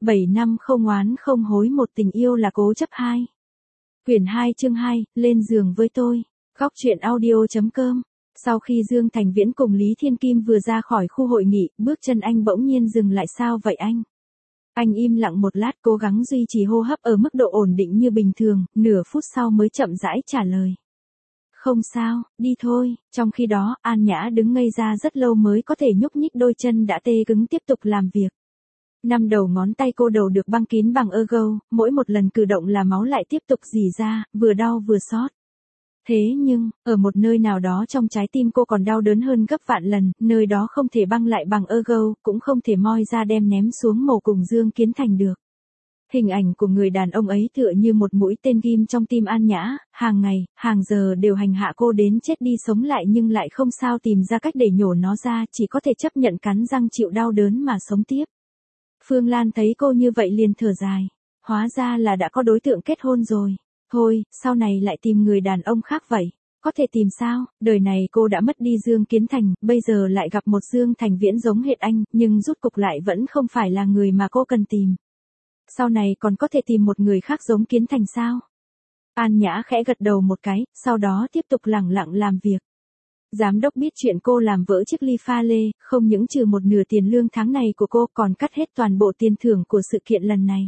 7 năm không oán không hối, một tình yêu là cố chấp 2. Quyển 2 chương 2, lên giường với tôi. Góc truyện audio.com. Sau khi Dương Thành Viễn cùng Lý Thiên Kim vừa ra khỏi khu hội nghị, bước chân anh bỗng nhiên dừng lại. Sao vậy anh? Anh im lặng một lát, cố gắng duy trì hô hấp ở mức độ ổn định như bình thường, nửa phút sau mới chậm rãi trả lời. Không sao, đi thôi. Trong khi đó, An Nhã đứng ngây ra rất lâu mới có thể nhúc nhích đôi chân đã tê cứng tiếp tục làm việc. 5 đầu ngón tay cô đầu được băng kín bằng ergo, mỗi một lần cử động là máu lại tiếp tục rỉ ra, vừa đau vừa xót. Thế nhưng, ở một nơi nào đó trong trái tim cô còn đau đớn hơn gấp vạn lần, nơi đó không thể băng lại bằng ergo, cũng không thể moi ra đem ném xuống mồ cùng Dương Kiến Thành được. Hình ảnh của người đàn ông ấy tựa như một mũi tên ghim trong tim An Nhã, hàng ngày, hàng giờ đều hành hạ cô đến chết đi sống lại nhưng lại không sao tìm ra cách để nhổ nó ra, chỉ có thể chấp nhận cắn răng chịu đau đớn mà sống tiếp. Phương Lan thấy cô như vậy liền thở dài. Hóa ra là đã có đối tượng kết hôn rồi. Thôi, sau này lại tìm người đàn ông khác vậy. Có thể tìm sao, đời này cô đã mất đi Dương Kiến Thành, bây giờ lại gặp một Dương Thành Viễn giống hệt anh, nhưng rút cục lại vẫn không phải là người mà cô cần tìm. Sau này còn có thể tìm một người khác giống Kiến Thành sao? An Nhã khẽ gật đầu một cái, sau đó tiếp tục lẳng lặng làm việc. Giám đốc biết chuyện cô làm vỡ chiếc ly pha lê, không những trừ một nửa tiền lương tháng này của cô còn cắt hết toàn bộ tiền thưởng của sự kiện lần này.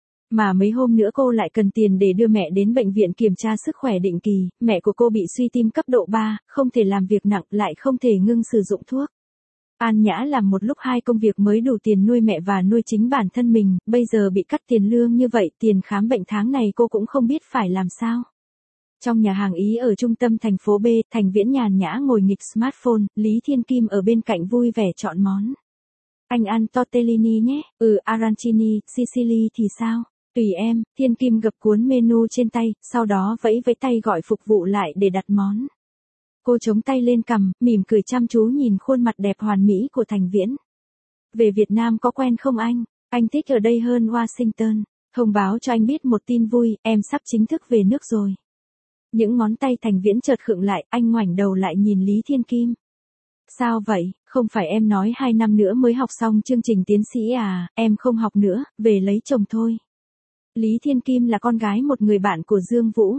Mà mấy hôm nữa cô lại cần tiền để đưa mẹ đến bệnh viện kiểm tra sức khỏe định kỳ, mẹ của cô bị suy tim cấp độ 3, không thể làm việc nặng lại không thể ngưng sử dụng thuốc. An Nhã làm một lúc 2 công việc mới đủ tiền nuôi mẹ và nuôi chính bản thân mình, bây giờ bị cắt tiền lương như vậy, tiền khám bệnh tháng này cô cũng không biết phải làm sao. Trong nhà hàng Ý ở trung tâm thành phố B, Thành Viễn nhàn nhã ngồi nghịch smartphone, Lý Thiên Kim ở bên cạnh vui vẻ chọn món. Anh ăn tortellini nhé, arancini, Sicily thì sao? Tùy em, Thiên Kim gập cuốn menu trên tay, sau đó vẫy vẫy tay gọi phục vụ lại để đặt món. Cô chống tay lên cằm, mỉm cười chăm chú nhìn khuôn mặt đẹp hoàn mỹ của Thành Viễn. Về Việt Nam có quen không anh? Anh thích ở đây hơn Washington. Thông báo cho anh biết một tin vui, em sắp chính thức về nước rồi. Những ngón tay Thành Viễn chợt khựng lại, anh ngoảnh đầu lại nhìn Lý Thiên Kim. Sao vậy, không phải em nói 2 năm nữa mới học xong chương trình tiến sĩ à, em không học nữa, về lấy chồng thôi. Lý Thiên Kim là con gái một người bạn của Dương Vũ.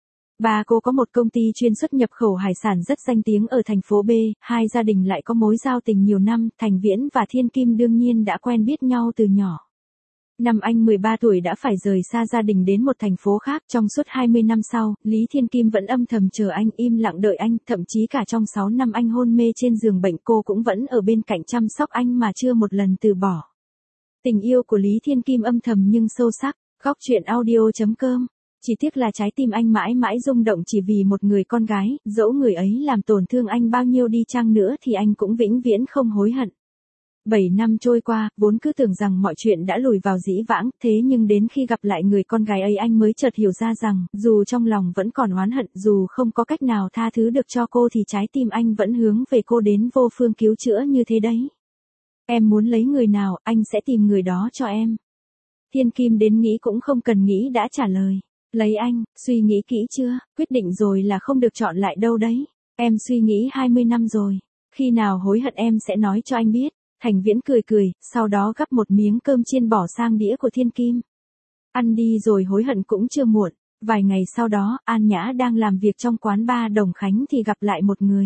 Bà cô có một công ty chuyên xuất nhập khẩu hải sản rất danh tiếng ở thành phố B, hai gia đình lại có mối giao tình nhiều năm, Thành Viễn và Thiên Kim đương nhiên đã quen biết nhau từ nhỏ. Năm anh 13 tuổi đã phải rời xa gia đình đến một thành phố khác, trong suốt 20 năm sau, Lý Thiên Kim vẫn âm thầm chờ anh, im lặng đợi anh, thậm chí cả trong 6 năm anh hôn mê trên giường bệnh cô cũng vẫn ở bên cạnh chăm sóc anh mà chưa một lần từ bỏ. Tình yêu của Lý Thiên Kim âm thầm nhưng sâu sắc, góc truyện audio.com. Chỉ tiếc là trái tim anh mãi mãi rung động chỉ vì một người con gái, dẫu người ấy làm tổn thương anh bao nhiêu đi chăng nữa thì anh cũng vĩnh viễn không hối hận. 7 năm trôi qua, vốn cứ tưởng rằng mọi chuyện đã lùi vào dĩ vãng, thế nhưng đến khi gặp lại người con gái ấy anh mới chợt hiểu ra rằng, dù trong lòng vẫn còn oán hận, dù không có cách nào tha thứ được cho cô thì trái tim anh vẫn hướng về cô đến vô phương cứu chữa như thế đấy. Em muốn lấy người nào, anh sẽ tìm người đó cho em. Thiên Kim đến nghĩ cũng không cần nghĩ đã trả lời. Lấy anh, suy nghĩ kỹ chưa, quyết định rồi là không được chọn lại đâu đấy. Em suy nghĩ 20 năm rồi. Khi nào hối hận em sẽ nói cho anh biết. Thành Viễn cười cười, sau đó gắp một miếng cơm chiên bỏ sang đĩa của Thiên Kim. Ăn đi rồi hối hận cũng chưa muộn. Vài ngày sau đó, An Nhã đang làm việc trong quán bar Đồng Khánh thì gặp lại một người.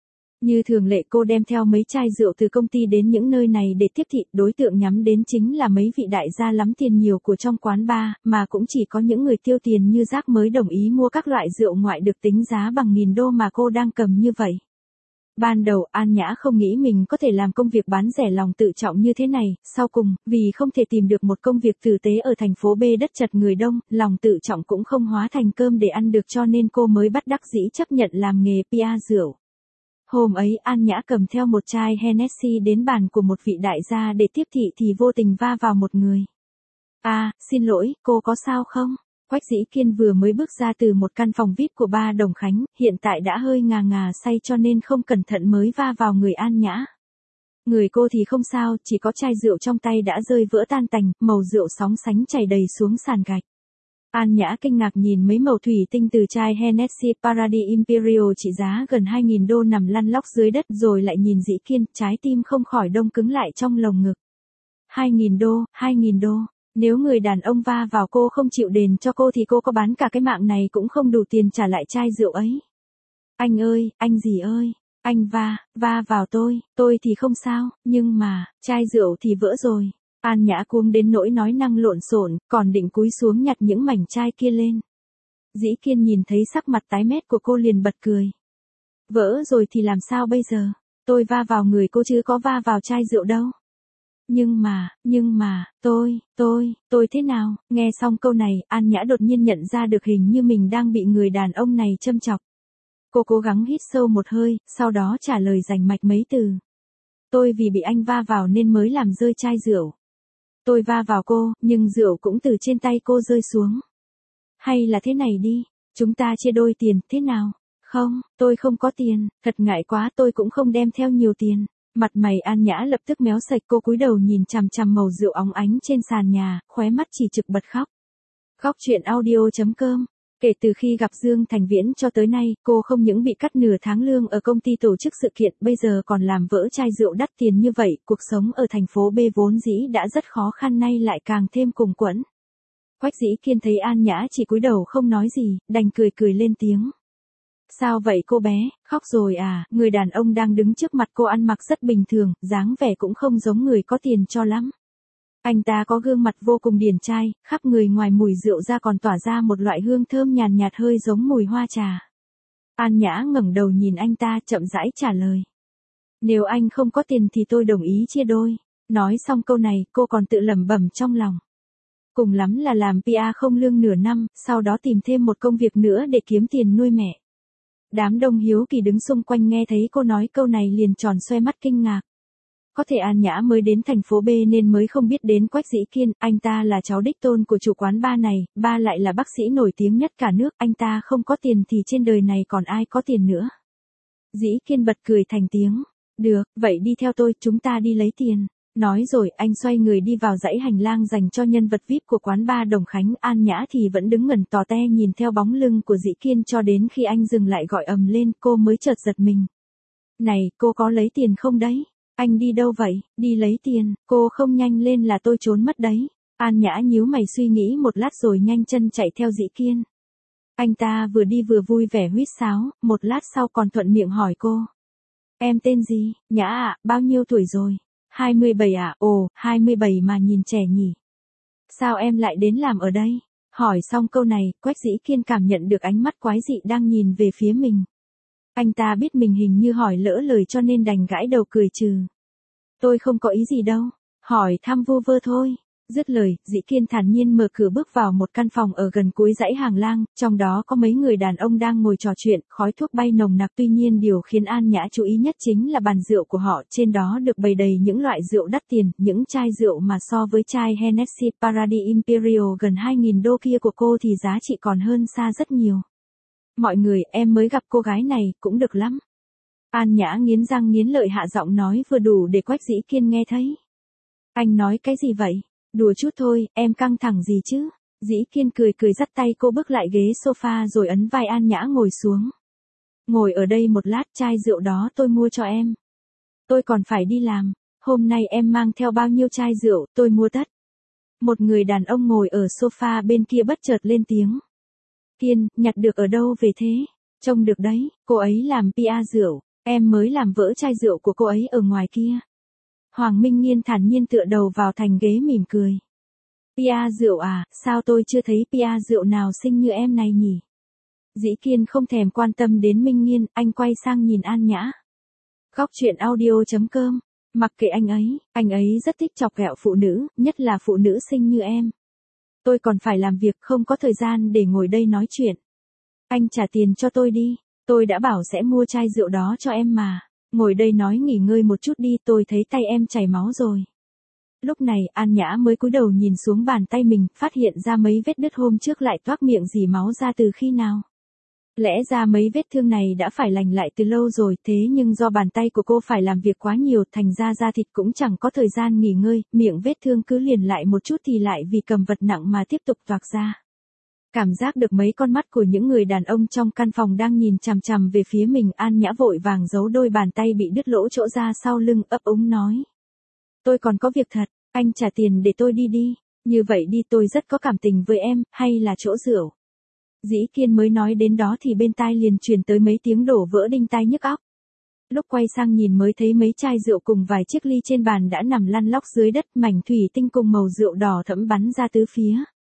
Như thường lệ cô đem theo mấy chai rượu từ công ty đến những nơi này để tiếp thị, đối tượng nhắm đến chính là mấy vị đại gia lắm tiền nhiều của trong quán bar, mà cũng chỉ có những người tiêu tiền như Jack mới đồng ý mua các loại rượu ngoại được tính giá bằng $1000 mà cô đang cầm như vậy. Ban đầu An Nhã không nghĩ mình có thể làm công việc bán rẻ lòng tự trọng như thế này, sau cùng, vì không thể tìm được một công việc tử tế ở thành phố B đất chật người đông, lòng tự trọng cũng không hóa thành cơm để ăn được cho nên cô mới bất đắc dĩ chấp nhận làm nghề PR rượu. Hôm ấy An Nhã cầm theo một chai Hennessy đến bàn của một vị đại gia để tiếp thị thì vô tình va vào một người. Xin lỗi, cô có sao không? Quách Dĩ Kiên vừa mới bước ra từ một căn phòng VIP của bar Đồng Khánh, hiện tại đã hơi ngà ngà say cho nên không cẩn thận mới va vào người An Nhã. Người cô thì không sao, chỉ có chai rượu trong tay đã rơi vỡ tan tành, màu rượu sóng sánh chảy đầy xuống sàn gạch. An Nhã kinh ngạc nhìn mấy màu thủy tinh từ chai Hennessy Paradis Imperial trị giá gần $2000 nằm lăn lóc dưới đất rồi lại nhìn Dĩ Kiên, trái tim không khỏi đông cứng lại trong lồng ngực. 2.000 đô, 2.000 đô. Nếu người đàn ông va vào cô không chịu đền cho cô thì cô có bán cả cái mạng này cũng không đủ tiền trả lại chai rượu ấy. Anh ơi, anh gì ơi, anh va vào tôi thì không sao, nhưng mà, chai rượu thì vỡ rồi. An Nhã cuống đến nỗi nói năng lộn xộn, còn định cúi xuống nhặt những mảnh chai kia lên. Dĩ Kiên nhìn thấy sắc mặt tái mét của cô liền bật cười. Vỡ rồi thì làm sao bây giờ? Tôi va vào người cô chứ có va vào chai rượu đâu. Nhưng mà, tôi thế nào? Nghe xong câu này, An Nhã đột nhiên nhận ra được hình như mình đang bị người đàn ông này châm chọc. Cô cố gắng hít sâu một hơi, sau đó trả lời rành mạch mấy từ. Tôi vì bị anh va vào nên mới làm rơi chai rượu. Tôi va vào cô, nhưng rượu cũng từ trên tay cô rơi xuống. Hay là thế này đi, chúng ta chia đôi tiền, thế nào? Không, tôi không có tiền, thật ngại quá, tôi cũng không đem theo nhiều tiền. Mặt mày An Nhã lập tức méo sạch, cô cúi đầu nhìn chằm chằm màu rượu óng ánh trên sàn nhà, khóe mắt chỉ trực bật khóc. Khóc chuyện audio.com. Kể từ khi gặp Dương Thành Viễn cho tới nay, cô không những bị cắt nửa tháng lương ở công ty tổ chức sự kiện, bây giờ còn làm vỡ chai rượu đắt tiền như vậy, cuộc sống ở thành phố B vốn dĩ đã rất khó khăn nay lại càng thêm cùng quẫn. Quách Dĩ Kiên thấy An Nhã chỉ cúi đầu không nói gì, đành cười lên tiếng. Sao vậy cô bé, khóc rồi à? Người đàn ông đang đứng trước mặt cô ăn mặc rất bình thường, dáng vẻ cũng không giống người có tiền cho lắm. Anh ta có gương mặt vô cùng điển trai, khắp người ngoài mùi rượu ra còn tỏa ra một loại hương thơm nhàn nhạt hơi giống mùi hoa trà. An Nhã ngẩng đầu nhìn anh ta chậm rãi trả lời. Nếu anh không có tiền thì tôi đồng ý chia đôi. Nói xong câu này cô còn tự lẩm bẩm trong lòng. Cùng lắm là làm PR không lương nửa năm, sau đó tìm thêm một công việc nữa để kiếm tiền nuôi mẹ. Đám đông hiếu kỳ đứng xung quanh nghe thấy cô nói câu này liền tròn xoe mắt kinh ngạc. Có thể An Nhã mới đến thành phố B nên mới không biết đến Quách Dĩ Kiên, anh ta là cháu đích tôn của chủ quán bar này, ba lại là bác sĩ nổi tiếng nhất cả nước, anh ta không có tiền thì trên đời này còn ai có tiền nữa. Dĩ Kiên bật cười thành tiếng. Được, vậy đi theo tôi, chúng ta đi lấy tiền. Nói rồi anh xoay người đi vào dãy hành lang dành cho nhân vật VIP của quán bar Đồng Khánh. An Nhã thì vẫn đứng ngẩn tò te nhìn theo bóng lưng của Dĩ Kiên cho đến khi anh dừng lại gọi ầm lên cô mới chợt giật mình. Này, cô có lấy tiền không đấy? Anh đi đâu vậy? Đi lấy tiền, cô không nhanh lên là tôi trốn mất đấy. An Nhã nhíu mày suy nghĩ một lát rồi nhanh chân chạy theo Dĩ Kiên. Anh ta vừa đi vừa vui vẻ huýt sáo, một lát sau còn thuận miệng hỏi cô. Em tên gì? Nhã ạ, bao nhiêu tuổi rồi? 27 ạ, ồ, 27 mà nhìn trẻ nhỉ. Sao em lại đến làm ở đây? Hỏi xong câu này, Quách Dĩ Kiên cảm nhận được ánh mắt quái dị đang nhìn về phía mình. Anh ta biết mình hình như hỏi lỡ lời cho nên đành gãi đầu cười trừ. Tôi không có ý gì đâu, hỏi thăm vu vơ thôi. Dứt lời, Dĩ Kiên thản nhiên mở cửa bước vào một căn phòng ở gần cuối dãy hàng lang, trong đó có mấy người đàn ông đang ngồi trò chuyện, khói thuốc bay nồng nặc. Tuy nhiên điều khiến An Nhã chú ý nhất chính là bàn rượu của họ, trên đó được bày đầy những loại rượu đắt tiền, những chai rượu mà so với chai Hennessy Paradis Imperial gần 2.000 đô kia của cô thì giá trị còn hơn xa rất nhiều. Mọi người, em mới gặp cô gái này, cũng được lắm. An Nhã nghiến răng nghiến lợi hạ giọng nói vừa đủ để Quách Dĩ Kiên nghe thấy. Anh nói cái gì vậy? Đùa chút thôi, em căng thẳng gì chứ? Dĩ Kiên cười dắt tay cô bước lại ghế sofa rồi ấn vai An Nhã ngồi xuống. Ngồi ở đây một lát, chai rượu đó tôi mua cho em. Tôi còn phải đi làm, hôm nay em mang theo bao nhiêu chai rượu, tôi mua tất. Một người đàn ông ngồi ở sofa bên kia bất chợt lên tiếng. Kiên, nhặt được ở đâu về thế? Trông được đấy, cô ấy làm PR rượu, em mới làm vỡ chai rượu của cô ấy ở ngoài kia. Hoàng Minh Nghiên thản nhiên tựa đầu vào thành ghế mỉm cười. PR rượu à, sao tôi chưa thấy PR rượu nào xinh như em này nhỉ? Dĩ Kiên không thèm quan tâm đến Minh Nghiên, anh quay sang nhìn An Nhã. Khóc chuyện audio.com, mặc kệ anh ấy rất thích chọc ghẹo phụ nữ, nhất là phụ nữ xinh như em. Tôi còn phải làm việc, không có thời gian để ngồi đây nói chuyện. Anh trả tiền cho tôi đi, tôi đã bảo sẽ mua chai rượu đó cho em mà. Ngồi đây nói nghỉ ngơi một chút đi, tôi thấy tay em chảy máu rồi. Lúc này, An Nhã mới cúi đầu nhìn xuống bàn tay mình, phát hiện ra mấy vết đứt hôm trước lại toác miệng rỉ máu ra từ khi nào. Lẽ ra mấy vết thương này đã phải lành lại từ lâu rồi, thế nhưng do bàn tay của cô phải làm việc quá nhiều, thành ra da thịt cũng chẳng có thời gian nghỉ ngơi, miệng vết thương cứ liền lại một chút thì lại vì cầm vật nặng mà tiếp tục toạc ra. Cảm giác được mấy con mắt của những người đàn ông trong căn phòng đang nhìn chằm chằm về phía mình, An Nhã vội vàng giấu đôi bàn tay bị đứt lỗ chỗ ra sau lưng, ấp úng nói. Tôi còn có việc thật, Anh trả tiền để tôi đi đi. Như vậy đi, tôi rất có cảm tình với em, hay là chỗ rượu. Dĩ Kiên mới nói đến đó thì bên tai liền truyền tới mấy tiếng đổ vỡ đinh tai nhức óc. Lúc quay sang nhìn mới thấy mấy chai rượu cùng vài chiếc ly trên bàn đã nằm lăn lóc dưới đất, mảnh thủy tinh cùng màu rượu đỏ thẫm bắn ra tứ phía.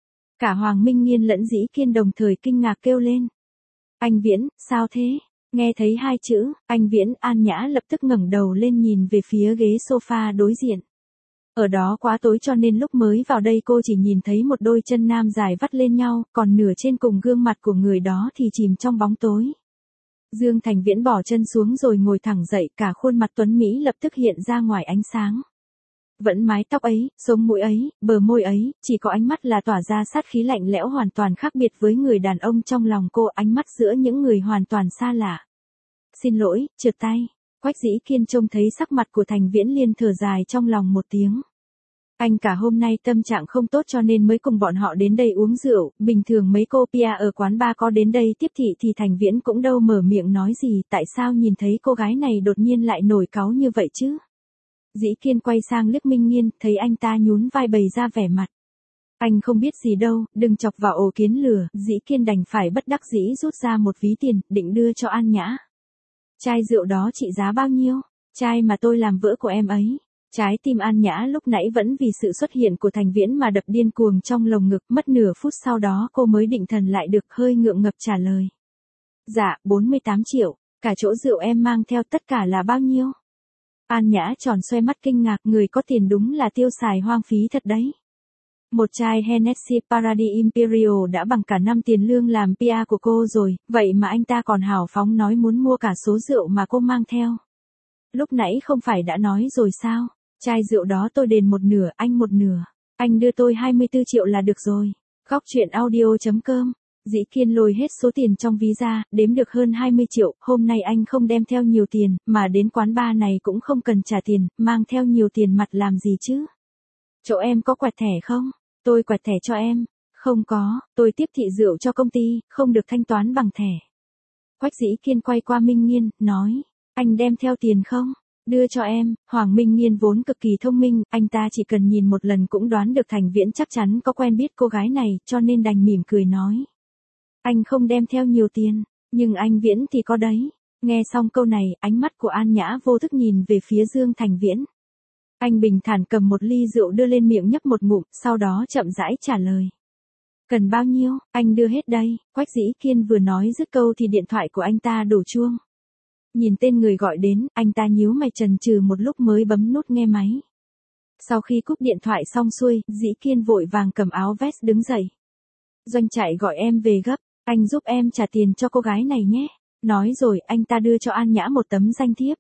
Cả Hoàng Minh Nghiên lẫn Dĩ Kiên đồng thời kinh ngạc kêu lên. Anh Viễn, sao thế? Nghe thấy hai chữ, anh Viễn, An Nhã lập tức ngẩng đầu lên nhìn về phía ghế sofa đối diện. Ở đó quá tối cho nên lúc mới vào đây cô chỉ nhìn thấy một đôi chân nam dài vắt lên nhau, còn nửa trên cùng gương mặt của người đó thì chìm trong bóng tối. Dương Thành Viễn bỏ chân xuống rồi ngồi thẳng dậy, cả khuôn mặt tuấn Mỹ lập tức hiện ra ngoài ánh sáng. Vẫn mái tóc ấy, sống mũi ấy, bờ môi ấy, chỉ có ánh mắt là tỏa ra sát khí lạnh lẽo hoàn toàn khác biệt với người đàn ông trong lòng cô, ánh mắt giữa những người hoàn toàn xa lạ. Xin lỗi, trượt tay. Quách Dĩ Kiên trông thấy sắc mặt của Thành Viễn liền thở dài trong lòng một tiếng. Anh cả hôm nay tâm trạng không tốt cho nên mới cùng bọn họ đến đây uống rượu, bình thường mấy cô Pia ở quán bar có đến đây tiếp thị thì Thành Viễn cũng đâu mở miệng nói gì, tại sao nhìn thấy cô gái này đột nhiên lại nổi cáu như vậy chứ? Dĩ Kiên quay sang liếc Minh Nghiên, thấy anh ta nhún vai bày ra vẻ mặt. Anh không biết gì đâu, đừng chọc vào ổ kiến lửa, Dĩ Kiên đành phải bất đắc dĩ rút ra một ví tiền, định đưa cho An Nhã. Chai rượu đó trị giá bao nhiêu? Chai mà tôi làm vỡ của em ấy. Trái tim An Nhã lúc nãy vẫn vì sự xuất hiện của Thành Viễn mà đập điên cuồng trong lồng ngực, mất nửa phút sau đó cô mới định thần lại được, hơi ngượng ngập trả lời. Dạ, 48 triệu, cả chỗ rượu em mang theo tất cả là bao nhiêu? An Nhã tròn xoe mắt kinh ngạc, người có tiền đúng là tiêu xài hoang phí thật đấy. Một chai Hennessy Paradis Imperial đã bằng cả năm tiền lương làm PR của cô rồi, vậy mà anh ta còn hào phóng nói muốn mua cả số rượu mà cô mang theo. Lúc nãy không phải đã nói rồi sao? Chai rượu đó tôi đền một nửa, anh một nửa. Anh đưa tôi 24 triệu là được rồi. Góc chuyện audio.com. Dĩ Kiên lôi hết số tiền trong ví ra, đếm được hơn 20 triệu, hôm nay anh không đem theo nhiều tiền, mà đến quán bar này cũng không cần trả tiền, mang theo nhiều tiền mặt làm gì chứ? Chỗ em có quẹt thẻ không? Tôi quẹt thẻ cho em. Không có, tôi tiếp thị rượu cho công ty, không được thanh toán bằng thẻ. Quách Dĩ Kiên quay qua Minh Nghiên, nói, anh đem theo tiền không? Đưa cho em. Hoàng Minh Nghiên vốn cực kỳ thông minh, anh ta chỉ cần nhìn một lần cũng đoán được Thành Viễn chắc chắn có quen biết cô gái này, cho nên đành mỉm cười nói. Anh không đem theo nhiều tiền, nhưng anh Viễn thì có đấy. Nghe xong câu này, ánh mắt của An Nhã vô thức nhìn về phía Dương Thành Viễn. Anh bình thản cầm một ly rượu đưa lên miệng nhấp một ngụm, sau đó chậm rãi trả lời. Cần bao nhiêu, anh đưa hết đây. Quách Dĩ Kiên vừa nói dứt câu thì điện thoại của anh ta đổ chuông. Nhìn tên người gọi đến, anh ta nhíu mày chần chừ một lúc mới bấm nút nghe máy. Sau khi cúp điện thoại xong xuôi, Dĩ Kiên vội vàng cầm áo vest đứng dậy. Doanh Trại gọi em về gấp, anh giúp em trả tiền cho cô gái này nhé. Nói rồi, anh ta đưa cho An Nhã một tấm danh thiếp.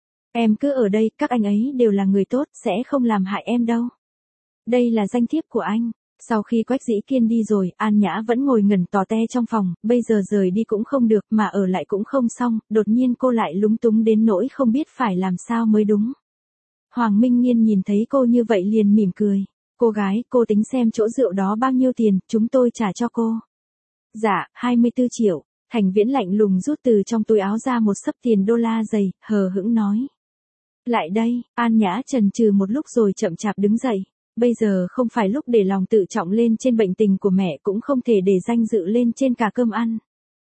Em cứ ở đây, các anh ấy đều là người tốt, sẽ không làm hại em đâu. Đây là danh thiếp của anh. Sau khi Quách Dĩ Kiên đi rồi, An Nhã vẫn ngồi ngẩn tò te trong phòng, bây giờ rời đi cũng không được, mà ở lại cũng không xong, đột nhiên cô lại lúng túng đến nỗi không biết phải làm sao mới đúng. Hoàng Minh Nghiên nhìn thấy cô như vậy liền mỉm cười. Cô gái, cô tính xem chỗ rượu đó bao nhiêu tiền, chúng tôi trả cho cô. Dạ, 24 triệu. Thành Viễn lạnh lùng rút từ trong túi áo ra một xấp tiền đô la dày, hờ hững nói. Lại đây, An Nhã chần chừ một lúc rồi chậm chạp đứng dậy. Bây giờ không phải lúc để lòng tự trọng lên trên bệnh tình của mẹ, cũng không thể để danh dự lên trên cả cơm ăn.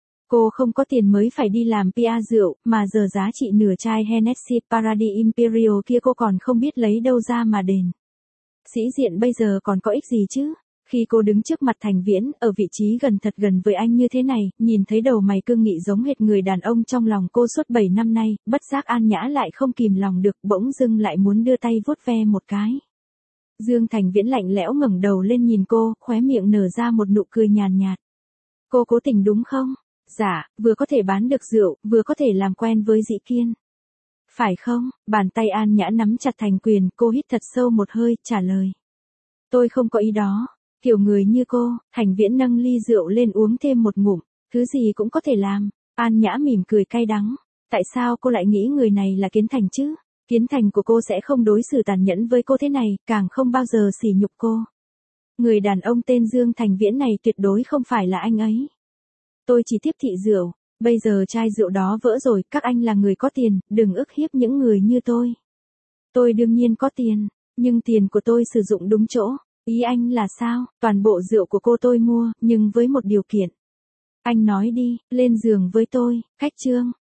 Cô không có tiền mới phải đi làm PR rượu, mà giờ giá trị nửa chai Hennessy Paradis Imperial kia cô còn không biết lấy đâu ra mà đền. Sĩ diện bây giờ còn có ích gì chứ? Khi cô đứng trước mặt Thành Viễn, ở vị trí thật gần với anh như thế này, nhìn thấy đầu mày cương nghị giống hệt người đàn ông trong lòng cô suốt 7 năm nay, bất giác An Nhã lại không kìm lòng được, bỗng dưng lại muốn đưa tay vuốt ve một cái. Dương Thành Viễn lạnh lẽo ngẩng đầu lên nhìn cô, khóe miệng nở ra một nụ cười nhàn nhạt. Cô cố tình đúng không? Dạ, vừa có thể bán được rượu, vừa có thể làm quen với Dĩ Kiên. Phải không? Bàn tay An Nhã nắm chặt thành quyền, cô hít thật sâu một hơi, trả lời. Tôi không có ý đó. Kiểu người như cô, Thành Viễn nâng ly rượu lên uống thêm một ngụm, thứ gì cũng có thể làm. An Nhã mỉm cười cay đắng. Tại sao cô lại nghĩ người này là Kiến Thành chứ? Kiến Thành của cô sẽ không đối xử tàn nhẫn với cô thế này, càng không bao giờ sỉ nhục cô. Người đàn ông tên Dương Thành Viễn này tuyệt đối không phải là anh ấy. Tôi chỉ tiếp thị rượu, bây giờ chai rượu đó vỡ rồi, các anh là người có tiền, đừng ức hiếp những người như tôi. Tôi đương nhiên có tiền. Nhưng tiền của tôi sử dụng đúng chỗ. Ý anh là sao? Toàn bộ rượu của cô tôi mua, nhưng với một điều kiện. Anh nói đi, lên giường với tôi, Khách Trương.